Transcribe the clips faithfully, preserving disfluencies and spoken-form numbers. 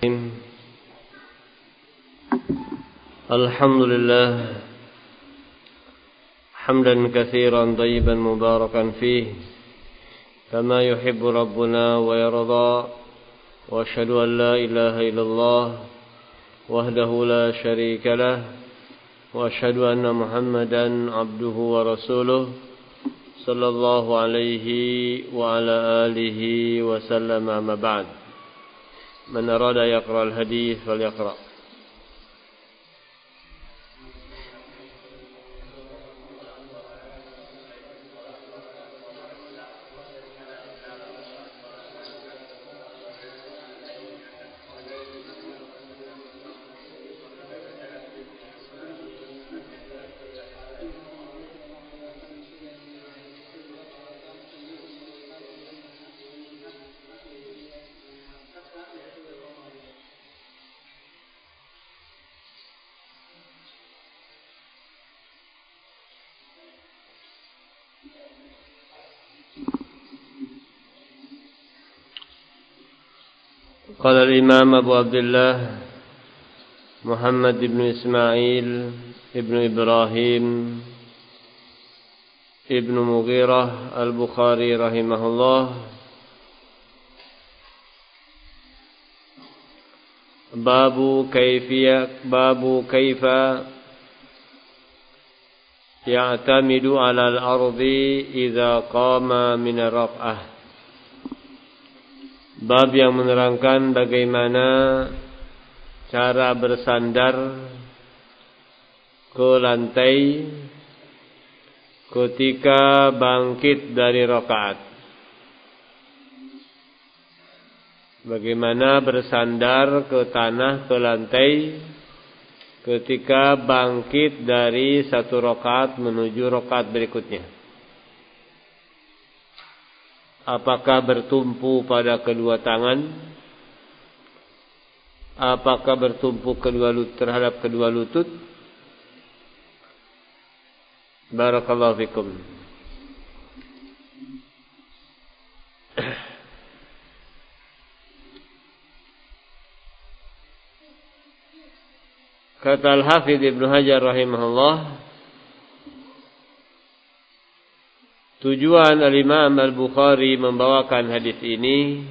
Alhamdulillah hamdan katsiran tayyiban mubarakan fih kama yuhibbu rabbuna wa yarda wa asyhadu an la ilaha illallah wahdahu la syarika lah wa asyhadu anna Muhammadan abduhu wa rasuluh sallallahu alaihi wa ala alihi wa sallam amma ba'd. Man arada yaqra al-hadits falyaqra. قال الإمام أبو عبد الله محمد بن إسماعيل ابن إبراهيم ابن مغيرة البخاري رحمه الله باب كيفية باب كيف يعتمد على الأرض إذا قام من الركعة. Bab yang menerangkan bagaimana cara bersandar ke lantai ketika bangkit dari rakaat. Bagaimana bersandar ke tanah, ke lantai ketika bangkit dari satu rakaat menuju rakaat berikutnya. Apakah bertumpu pada kedua tangan? Apakah bertumpu kedua lutut terhadap kedua lutut? Barakallahu fikum. Kata Al-Hafidz Ibnu Hajar rahimahullah, tujuan Al-Imam Al-Bukhari membawakan hadis ini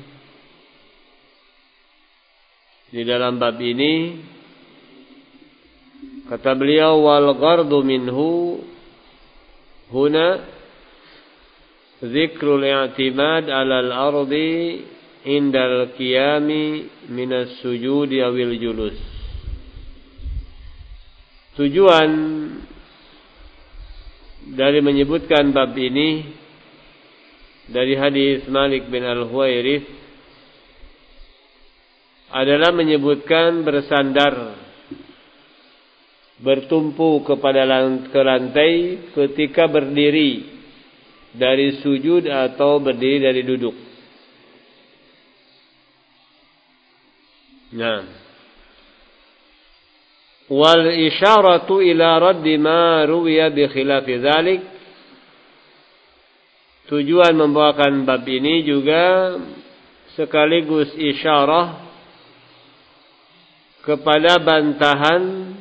di dalam bab ini, kata beliau, wal ghardu minhu huna zikrul i'timad 'ala al-ardi indal qiyami minas sujudi awil julus. Tujuan dari menyebutkan bab ini dari hadis Malik bin Al-Huwairits adalah menyebutkan bersandar, bertumpu kepada ke lantai ketika berdiri dari sujud atau berdiri dari duduk. Nah, wal isyaratu ila raddi ma ruwiya bi khilafi dzalik. Tujuan membawakan bab ini juga sekaligus isyarah kepada bantahan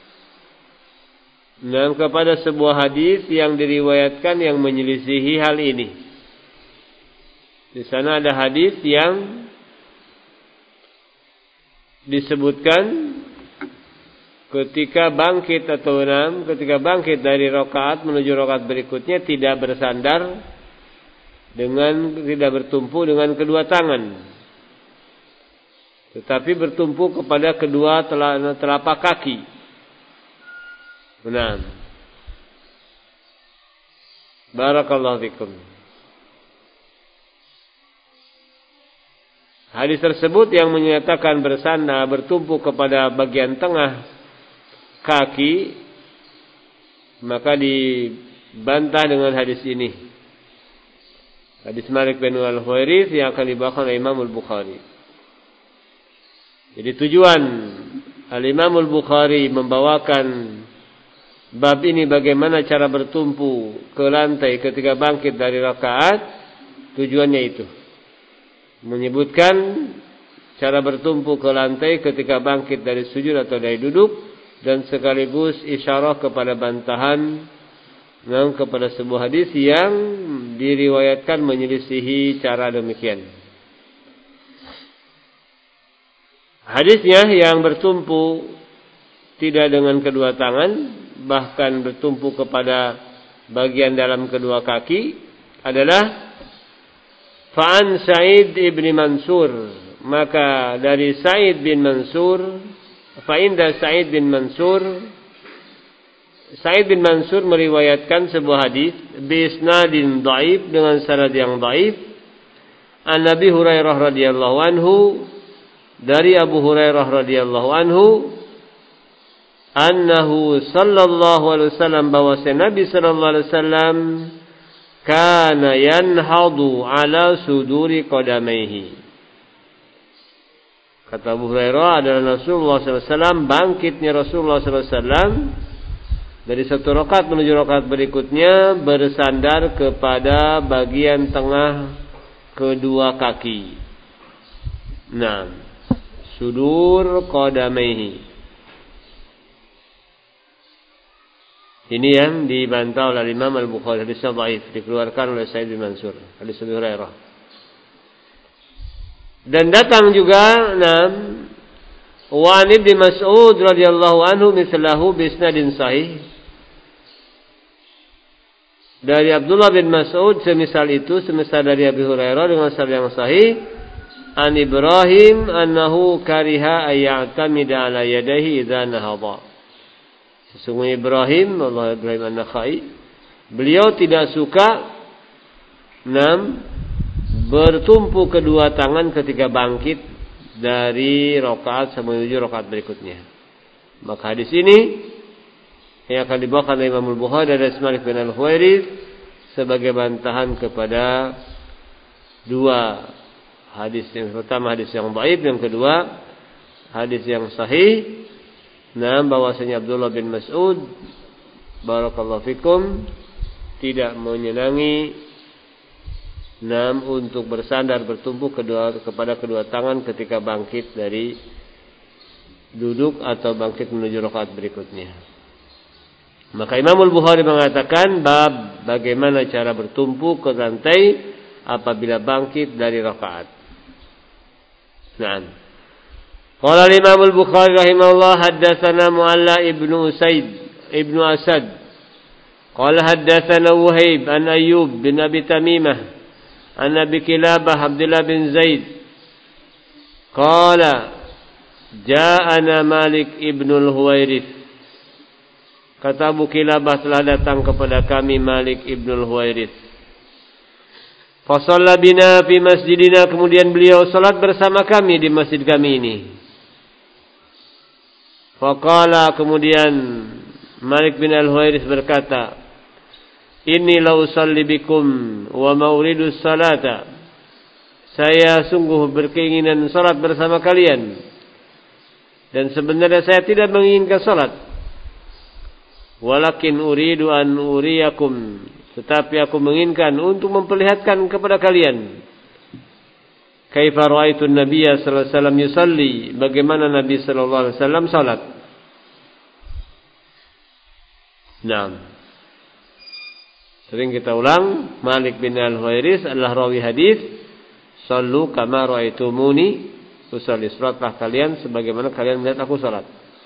dan kepada sebuah hadis yang diriwayatkan yang menyelisihi hal ini. Di sana ada hadis yang disebutkan ketika bangkit atau enam, ketika bangkit dari rakaat menuju rakaat berikutnya tidak bersandar dengan, tidak bertumpu dengan kedua tangan, tetapi bertumpu kepada kedua telapak kaki. Benar. Barakallahu fikum. Hadis tersebut yang menyatakan bersandar, bertumpu kepada bagian tengah kaki, maka dibantah dengan hadis ini, hadis Malik bin Al-Huwairits yang akan dibawakan oleh Imam Al-Bukhari. Jadi tujuan Al-Imam Al-Bukhari membawakan bab ini bagaimana cara bertumpu ke lantai ketika bangkit dari rakaat, tujuannya itu menyebutkan cara bertumpu ke lantai ketika bangkit dari sujud atau dari duduk, dan sekaligus isyarah kepada bantahan dan kepada sebuah hadis yang diriwayatkan menyelisihi cara demikian. Hadisnya yang bertumpu tidak dengan kedua tangan, bahkan bertumpu kepada bagian dalam kedua kaki adalah Fa'an Sa'id ibn Mansur, maka dari Sa'id bin Mansur, fa'inda Sa'id bin Mansur, Sa'id bin Mansur meriwayatkan sebuah hadis bisnadin dhaif, dengan sanad yang dhaif, an Nabi Hurairah radhiyallahu anhu, dari Abu Hurairah radhiyallahu anhu, annahu sallallahu alaihi wasallam, bahwasanya Nabi sallallahu alaihi wasallam kana yanhadu ala suduri qadamaihi. Kata Abu Hurairah adalah Rasulullah sallallahu alaihi wasallam, bangkitnya Rasulullah sallallahu alaihi wasallam dari satu rakaat menuju rakaat berikutnya bersandar kepada bagian tengah kedua kaki. Nah, sudur qadamaihi. Ini yang dibantah oleh Imam Al-Bukhari, hadisnya dhaif, dikeluarkan oleh Sa'id bin Mansur, hadis Abu Hurairah. Dan datang juga nam wa Ibnu Mas'ud radhiyallahu anhu mislahu bi isnadin sahih. Dari Abdullah bin Mas'ud semisal itu, semisal dari Abu Hurairah dengan sanad yang sahih. An Ibrahim annahu kariha ayya'tamida ala yadayhi idza nahadha. Sesungguhnya Ibrahim, Allah Ibrahim An-Nakhai, beliau tidak suka nam bertumpu kedua tangan ketika bangkit dari rakaat menuju rakaat berikutnya. Maka hadis ini yang akan dibawakan oleh Imam Al-Bukhari dari Malik bin Al-Huwairits sebagai bantahan kepada dua hadis. Yang pertama hadis yang dhaif, yang kedua hadis yang sahih. Nah, bahwasanya Abdullah bin Mas'ud barakallahu fikum tidak menyenangi nam untuk bersandar bertumpu kedua kepada kedua tangan ketika bangkit dari duduk atau bangkit menuju rakaat berikutnya. Maka Imam Al-Bukhari mengatakan bab bagaimana cara bertumpu ke lantai apabila bangkit dari rakaat. Nah, qala Imam Al-Bukhari rahimahullah haddatsana Mu'alla ibnu Usaid ibnu Asad qala haddatsana Wuhaib an Ayyub bin Abi Tamimah an Abi Kilabah Abdullah bin Zaid qala ja'ana Malik ibnu Al-Huwairits. Kata Abu Kilabah, telah datang kepada kami Malik ibnu Al-Huwairits. Fa shalla bina fi masjidina, kemudian beliau salat bersama kami di masjid kami ini. Faqala, kemudian Malik bin Al-Huwairits berkata, inni la usalli bikum wa ma uridu salata. Saya sungguh berkeinginan salat bersama kalian, dan sebenarnya saya tidak menginginkan salat. Walakin uridu an uriyakum, tetapi aku menginginkan untuk memperlihatkan kepada kalian kaifa ra'aitu an-nabiyya sallallahu alaihi wasallam yusalli, bagaimana Nabi sallallahu alaihi wasallam salat. Naam. Sering kita ulang, Malik bin Al-Huwairits adalah rawi hadis sallu kama ra'aitumuni usalli, salatlah kalian sebagaimana kalian melihat aku salat.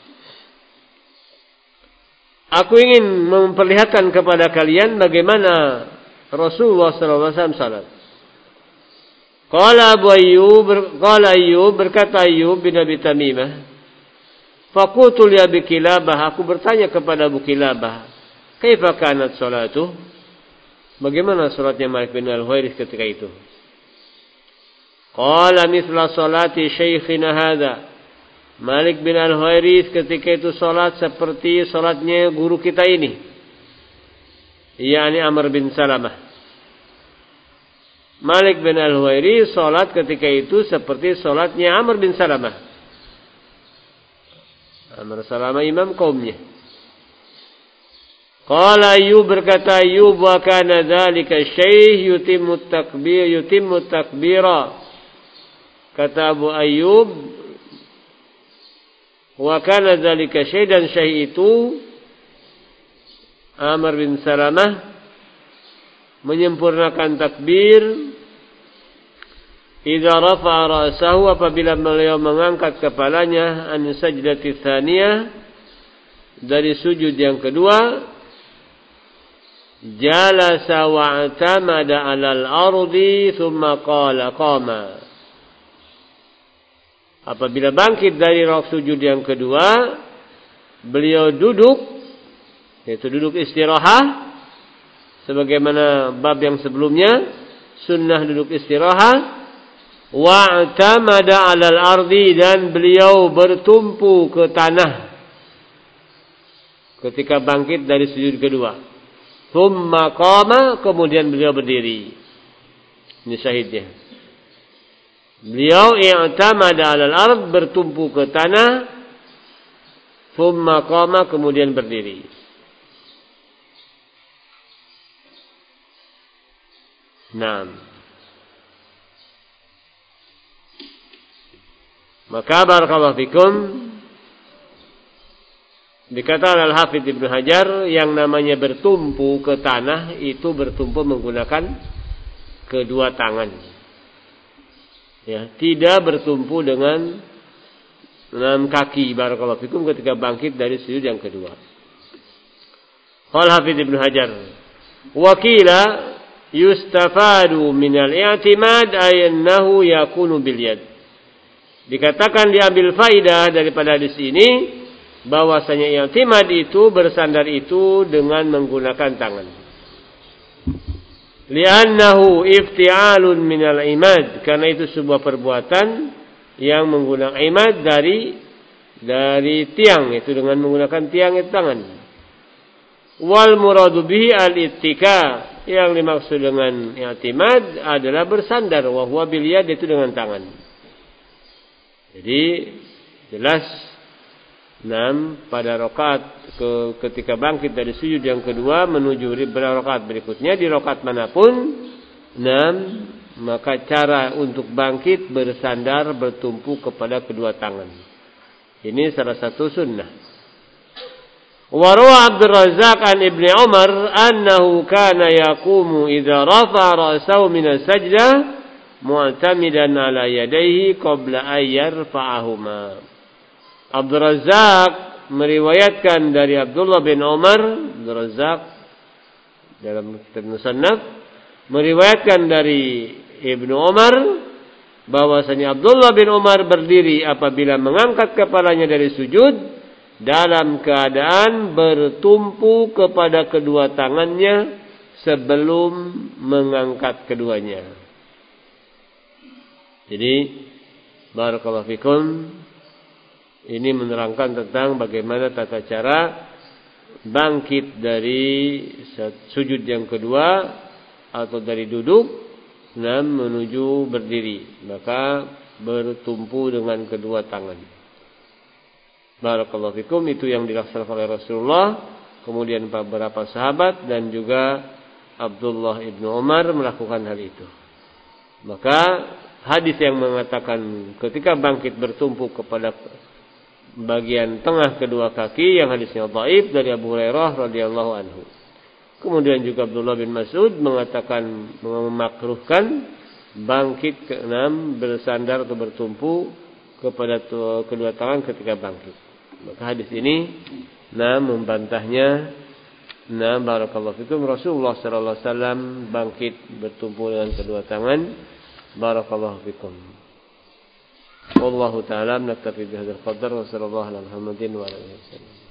Aku ingin memperlihatkan kepada kalian bagaimana Rasulullah sallallahu alaihi wasallam salat. Qala Abu Ayyub, qala Ayyub, berkata Ayyub bin Abi Tamimah, faqultu li Abi Kilabah, aku bertanya kepada Abu Kilabah, kaifa kanat salatu? Bagaimana salatnya Malik bin Al-Huwairits ketika itu? Qala mithla salati syaikhina hadza. Malik bin Al-Huwairits ketika itu salat seperti salatnya guru kita ini, yakni Amr bin Salamah. Malik bin Al-Huwairits salat ketika itu seperti salatnya Amr bin Salamah. Amr Salamah imam kaumnya. Qala Ayyub, berkata Ayyub, wa kana dzalika syekh yutimmu takbir yutimmu takbira kata Abu Ayyub, wa kana dzalika syai'an syai' itu Amr bin Salamah menyempurnakan takbir idza rafa'a ra'sahu, apabila beliau mengangkat kepalanya, an sajdati tsaniyah, dari sujud yang kedua, jalasa wa'tamada 'alal ardi thumma qala qama. Apabila bangkit dari rakaat sujud yang kedua, beliau duduk, yaitu duduk istirahat sebagaimana bab yang sebelumnya, sunnah duduk istirahat. Wa'tamada 'alal ardi, dan beliau bertumpu ke tanah ketika bangkit dari sujud kedua. Tsumma qama, kemudian beliau berdiri. Ini syahidnya. Beliau i'tamada 'alal ard, bertumpu ke tanah. Tsumma qama, kemudian berdiri. Naam. Maka barakallahu fikum, dikatakan Al-Hafidz Ibnu Hajar, yang namanya bertumpu ke tanah itu bertumpu menggunakan kedua tangan. Ya, tidak bertumpu dengan enam kaki, barakallahu fikum, ketika bangkit dari sujud yang kedua. Qala Hafidz Ibnu Hajar, wa qila yustafadu minal i'timad aynahu yakunu bil yad. Dikatakan diambil faidah daripada hadis ini bahwasanya i'timad itu, bersandar itu dengan menggunakan tangan. Li'annahu ifti'alun minal imad, karena itu sebuah perbuatan yang menggunakan imad dari dari tiang, itu dengan menggunakan tiang itu tangan. Wal muradu bihi al-ittika, yang dimaksud dengan i'timad adalah bersandar, wa huwa bil yad, itu dengan tangan. Jadi jelas, enam pada rakaat ke, ketika bangkit dari sujud yang kedua menuju rakaat berikutnya, di rakaat manapun, enam maka cara untuk bangkit bersandar, bertumpu kepada kedua tangan. Ini salah satu sunnah. Wa rawa Abdul Razzaq an Ibnu Umar annahu kana yaqumu idza rafa'a ra'sahu min as-sajdah mu'tamidan ala yadayhi qabla ayyar fa'ahuma. Abdul Razzaq meriwayatkan dari Abdullah bin Umar, Abdul Razzaq dalam kitab Musannaf meriwayatkan dari Ibnu Umar bahwasanya Abdullah bin Umar berdiri apabila mengangkat kepalanya dari sujud dalam keadaan bertumpu kepada kedua tangannya sebelum mengangkat keduanya. Jadi barakallahu fikum, ini menerangkan tentang bagaimana tata cara bangkit dari sujud yang kedua atau dari duduk dan menuju berdiri, maka bertumpu dengan kedua tangan. Barakallahu fikum, itu yang dilaksanakan oleh Rasulullah, kemudian beberapa sahabat dan juga Abdullah ibnu Umar melakukan hal itu. Maka hadis yang mengatakan ketika bangkit bertumpu kepada bagian tengah kedua kaki, yang hadisnya dhaif, dari Abu Hurairah radhiyallahu anhu. Kemudian juga Abdullah bin Mas'ud mengatakan, memakruhkan bangkit ke enam, bersandar atau bertumpu kepada kedua tangan ketika bangkit. Maka hadis ini nah membantahnya. Nah, barakallahu fikum, Rasulullah sallallahu alaihi wasallam bangkit bertumpu dengan kedua tangan. Barakallahu fikum. Wallahu ta'ala naktafi bihadzal qadar wa sallallahu ala Muhammadin wa alihi wasallam.